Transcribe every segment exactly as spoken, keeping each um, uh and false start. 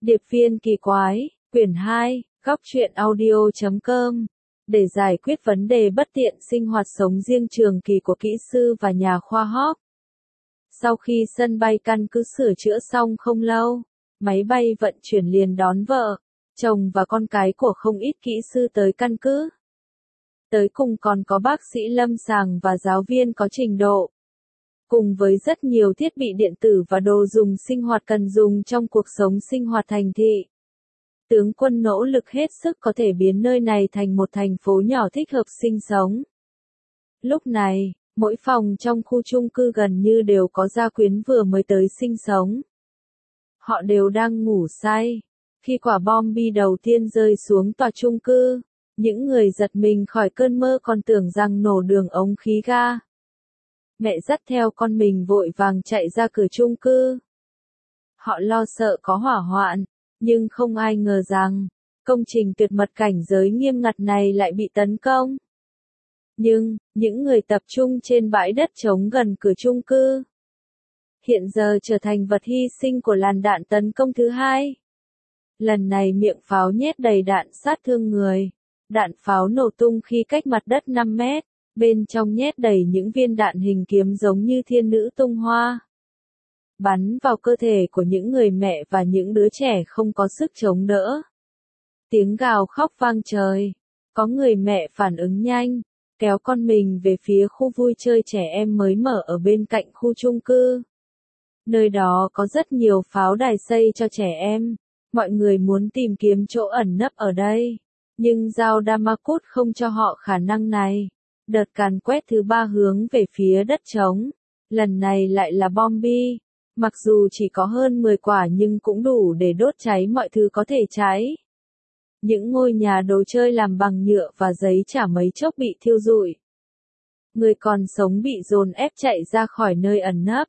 Điệp viên kỳ quái, quyển hai, góc truyện audio chấm com. Để giải quyết vấn đề bất tiện sinh hoạt sống riêng trường kỳ của kỹ sư và nhà khoa học. Sau khi sân bay căn cứ sửa chữa xong không lâu, máy bay vận chuyển liền đón vợ, chồng và con cái của không ít kỹ sư tới căn cứ. Tới cùng còn có bác sĩ lâm sàng và giáo viên có trình độ. Cùng với rất nhiều thiết bị điện tử và đồ dùng sinh hoạt cần dùng trong cuộc sống sinh hoạt thành thị. Tướng quân nỗ lực hết sức có thể biến nơi này thành một thành phố nhỏ thích hợp sinh sống. Lúc này, mỗi phòng trong khu chung cư gần như đều có gia quyến vừa mới tới sinh sống. Họ đều đang ngủ say. Khi quả bom bi đầu tiên rơi xuống tòa chung cư, những người giật mình khỏi cơn mơ còn tưởng rằng nổ đường ống khí ga. Mẹ dắt theo con mình vội vàng chạy ra cửa chung cư. Họ lo sợ có hỏa hoạn, nhưng không ai ngờ rằng, công trình tuyệt mật cảnh giới nghiêm ngặt này lại bị tấn công. Nhưng, những người tập trung trên bãi đất trống gần cửa chung cư, hiện giờ trở thành vật hy sinh của làn đạn tấn công thứ hai. Lần này miệng pháo nhét đầy đạn sát thương người. Đạn pháo nổ tung khi cách mặt đất năm mét, bên trong nhét đầy những viên đạn hình kiếm giống như thiên nữ tung hoa. Bắn vào cơ thể của những người mẹ và những đứa trẻ không có sức chống đỡ. Tiếng gào khóc vang trời. Có người mẹ phản ứng nhanh, kéo con mình về phía khu vui chơi trẻ em mới mở ở bên cạnh khu chung cư. Nơi đó có rất nhiều pháo đài xây cho trẻ em. Mọi người muốn tìm kiếm chỗ ẩn nấp ở đây. Nhưng dao Damascus không cho họ khả năng này. Đợt càn quét thứ ba hướng về phía đất trống. Lần này lại là bom bi. Mặc dù chỉ có hơn mười quả nhưng cũng đủ để đốt cháy mọi thứ có thể cháy. Những ngôi nhà đồ chơi làm bằng nhựa và giấy chả mấy chốc bị thiêu rụi. Người còn sống bị dồn ép chạy ra khỏi nơi ẩn nấp.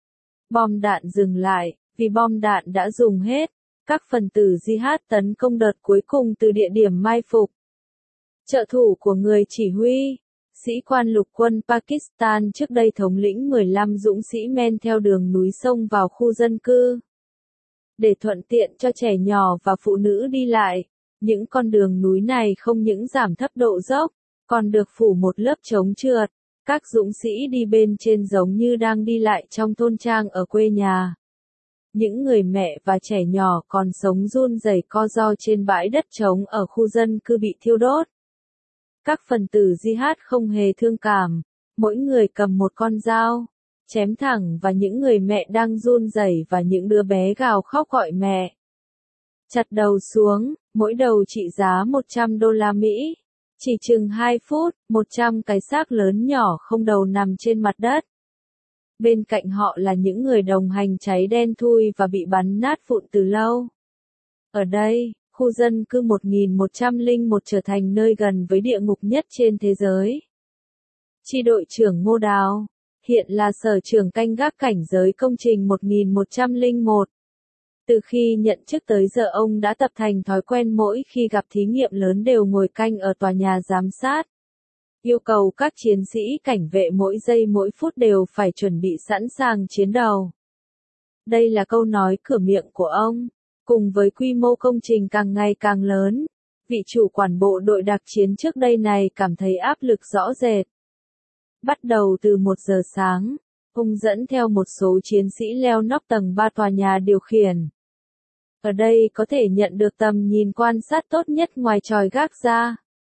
Bom đạn dừng lại, vì bom đạn đã dùng hết. Các phần tử jihad tấn công đợt cuối cùng từ địa điểm mai phục. Trợ thủ của người chỉ huy, sĩ quan lục quân Pakistan trước đây thống lĩnh mười lăm dũng sĩ men theo đường núi sông vào khu dân cư. Để thuận tiện cho trẻ nhỏ và phụ nữ đi lại, những con đường núi này không những giảm thấp độ dốc, còn được phủ một lớp chống trượt. Các dũng sĩ đi bên trên giống như đang đi lại trong thôn trang ở quê nhà. Những người mẹ và trẻ nhỏ còn sống run rẩy co ro trên bãi đất trống ở khu dân cư bị thiêu đốt. Các phần tử jihad không hề thương cảm, mỗi người cầm một con dao, chém thẳng vào những người mẹ đang run rẩy và những đứa bé gào khóc gọi mẹ. Chặt đầu xuống, mỗi đầu trị giá một trăm đô la Mỹ. Chỉ chừng hai phút, một trăm cái xác lớn nhỏ không đầu nằm trên mặt đất. Bên cạnh họ là những người đồng hành cháy đen thui và bị bắn nát vụn từ lâu. Ở đây, khu dân cư một nghìn một trăm lẻ một trở thành nơi gần với địa ngục nhất trên thế giới. Chi đội trưởng Ngô Đào, hiện là sở trưởng canh gác cảnh giới công trình một nghìn một trăm lẻ một. Từ khi nhận chức tới giờ ông đã tập thành thói quen mỗi khi gặp thí nghiệm lớn đều ngồi canh ở tòa nhà giám sát. Yêu cầu các chiến sĩ cảnh vệ mỗi giây mỗi phút đều phải chuẩn bị sẵn sàng chiến đấu. Đây là câu nói cửa miệng của ông. Cùng với quy mô công trình càng ngày càng lớn, vị chủ quản bộ đội đặc chiến trước đây này cảm thấy áp lực rõ rệt. Bắt đầu từ một giờ sáng, ông dẫn theo một số chiến sĩ leo nóc tầng ba tòa nhà điều khiển. Ở đây có thể nhận được tầm nhìn quan sát tốt nhất ngoài chòi gác ra.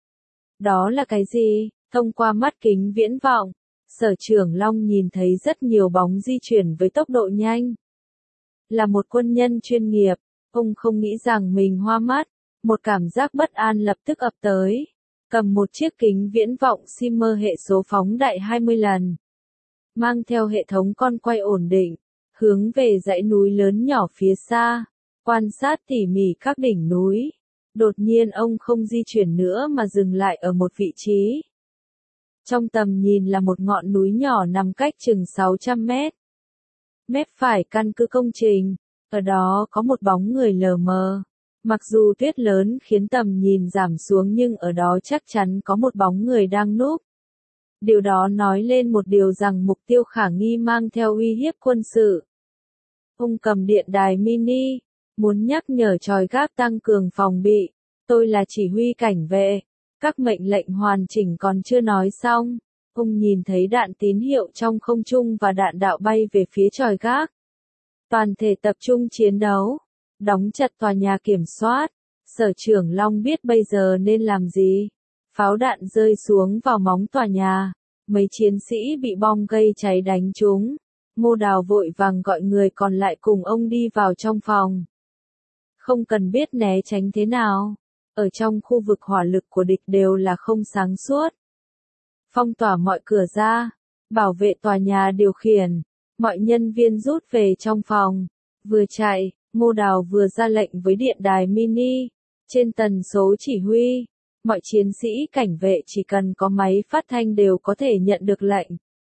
Đó là cái gì? Thông qua mắt kính viễn vọng, sở trưởng Long nhìn thấy rất nhiều bóng di chuyển với tốc độ nhanh. Là một quân nhân chuyên nghiệp, ông không nghĩ rằng mình hoa mắt, một cảm giác bất an lập tức ập tới. Cầm một chiếc kính viễn vọng Simmer hệ số phóng đại hai mươi lần. Mang theo hệ thống con quay ổn định, hướng về dãy núi lớn nhỏ phía xa, quan sát tỉ mỉ các đỉnh núi. Đột nhiên ông không di chuyển nữa mà dừng lại ở một vị trí. Trong tầm nhìn là một ngọn núi nhỏ nằm cách chừng sáu trăm mét. Mép phải căn cứ công trình, ở đó có một bóng người lờ mờ. Mặc dù tuyết lớn khiến tầm nhìn giảm xuống nhưng ở đó chắc chắn có một bóng người đang núp. Điều đó nói lên một điều rằng mục tiêu khả nghi mang theo uy hiếp quân sự. Ông cầm điện đài mini, muốn nhắc nhở tròi gác tăng cường phòng bị. Tôi là chỉ huy cảnh vệ. Các mệnh lệnh hoàn chỉnh còn chưa nói xong. Ông nhìn thấy đạn tín hiệu trong không trung và đạn đạo bay về phía tròi gác. Toàn thể tập trung chiến đấu. Đóng chặt tòa nhà kiểm soát. Sở trưởng Long biết bây giờ nên làm gì. Pháo đạn rơi xuống vào móng tòa nhà. Mấy chiến sĩ bị bom gây cháy đánh trúng. Ngô Đào vội vàng gọi người còn lại cùng ông đi vào trong phòng. Không cần biết né tránh thế nào. Ở trong khu vực hỏa lực của địch đều là không sáng suốt. Phong tỏa mọi cửa ra. Bảo vệ tòa nhà điều khiển. Mọi nhân viên rút về trong phòng. Vừa chạy, Ngô Đào vừa ra lệnh với điện đài mini. Trên tần số chỉ huy. Mọi chiến sĩ cảnh vệ chỉ cần có máy phát thanh đều có thể nhận được lệnh.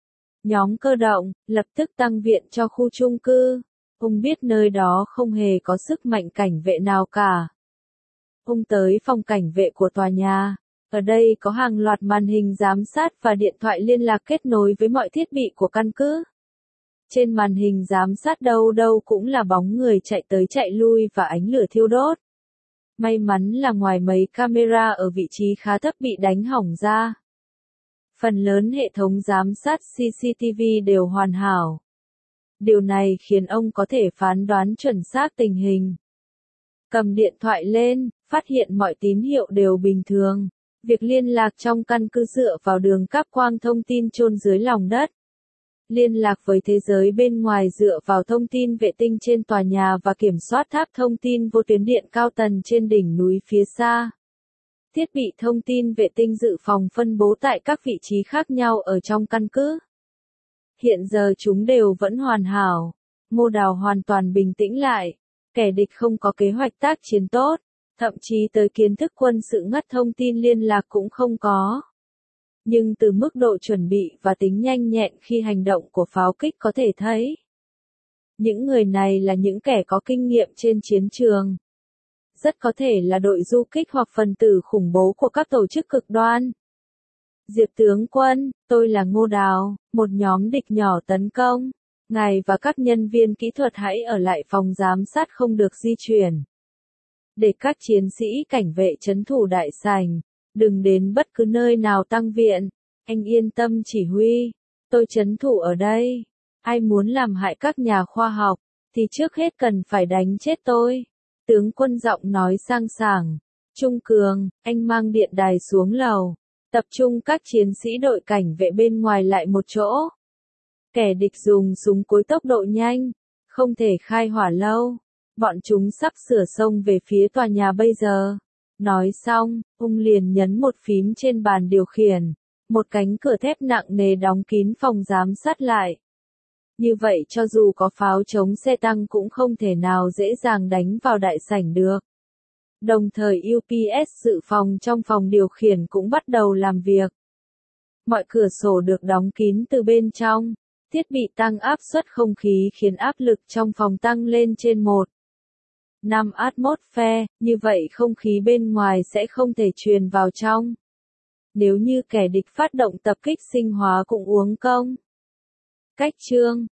Nhóm cơ động, lập tức tăng viện cho khu chung cư. Ông biết nơi đó không hề có sức mạnh cảnh vệ nào cả. Ông tới phòng cảnh vệ của tòa nhà. Ở đây có hàng loạt màn hình giám sát và điện thoại liên lạc kết nối với mọi thiết bị của căn cứ. Trên màn hình giám sát đâu đâu cũng là bóng người chạy tới chạy lui và ánh lửa thiêu đốt. May mắn là ngoài mấy camera ở vị trí khá thấp bị đánh hỏng ra. Phần lớn hệ thống giám sát xê xê tê vê đều hoàn hảo. Điều này khiến ông có thể phán đoán chuẩn xác tình hình. Cầm điện thoại lên, phát hiện mọi tín hiệu đều bình thường. Việc liên lạc trong căn cứ dựa vào đường cáp quang thông tin chôn dưới lòng đất. Liên lạc với thế giới bên ngoài dựa vào thông tin vệ tinh trên tòa nhà và kiểm soát tháp thông tin vô tuyến điện cao tần trên đỉnh núi phía xa. Thiết bị thông tin vệ tinh dự phòng phân bố tại các vị trí khác nhau ở trong căn cứ. Hiện giờ chúng đều vẫn hoàn hảo. Ngô Đào hoàn toàn bình tĩnh lại. Kẻ địch không có kế hoạch tác chiến tốt, thậm chí tới kiến thức quân sự ngắt thông tin liên lạc cũng không có. Nhưng từ mức độ chuẩn bị và tính nhanh nhẹn khi hành động của pháo kích có thể thấy. Những người này là những kẻ có kinh nghiệm trên chiến trường. Rất có thể là đội du kích hoặc phần tử khủng bố của các tổ chức cực đoan. Diệp tướng quân, tôi là Ngô Đào, một nhóm địch nhỏ tấn công. Ngài và các nhân viên kỹ thuật hãy ở lại phòng giám sát không được di chuyển. Để các chiến sĩ cảnh vệ trấn thủ đại sảnh, đừng đến bất cứ nơi nào tăng viện. Anh yên tâm chỉ huy, tôi trấn thủ ở đây. Ai muốn làm hại các nhà khoa học, thì trước hết cần phải đánh chết tôi. Tướng quân giọng nói sang sảng. Trung Cường, anh mang điện đài xuống lầu. Tập trung các chiến sĩ đội cảnh vệ bên ngoài lại một chỗ. Kẻ địch dùng súng cối tốc độ nhanh, không thể khai hỏa lâu. Bọn chúng sắp sửa xông về phía tòa nhà bây giờ. Nói xong, ông liền nhấn một phím trên bàn điều khiển. Một cánh cửa thép nặng nề đóng kín phòng giám sát lại. Như vậy cho dù có pháo chống xe tăng cũng không thể nào dễ dàng đánh vào đại sảnh được. Đồng thời u pê ét dự phòng trong phòng điều khiển cũng bắt đầu làm việc. Mọi cửa sổ được đóng kín từ bên trong. Thiết bị tăng áp suất không khí khiến áp lực trong phòng tăng lên trên một phẩy năm atmosphere, như vậy không khí bên ngoài sẽ không thể truyền vào trong. Nếu như kẻ địch phát động tập kích sinh hóa cũng uống công. Cách chương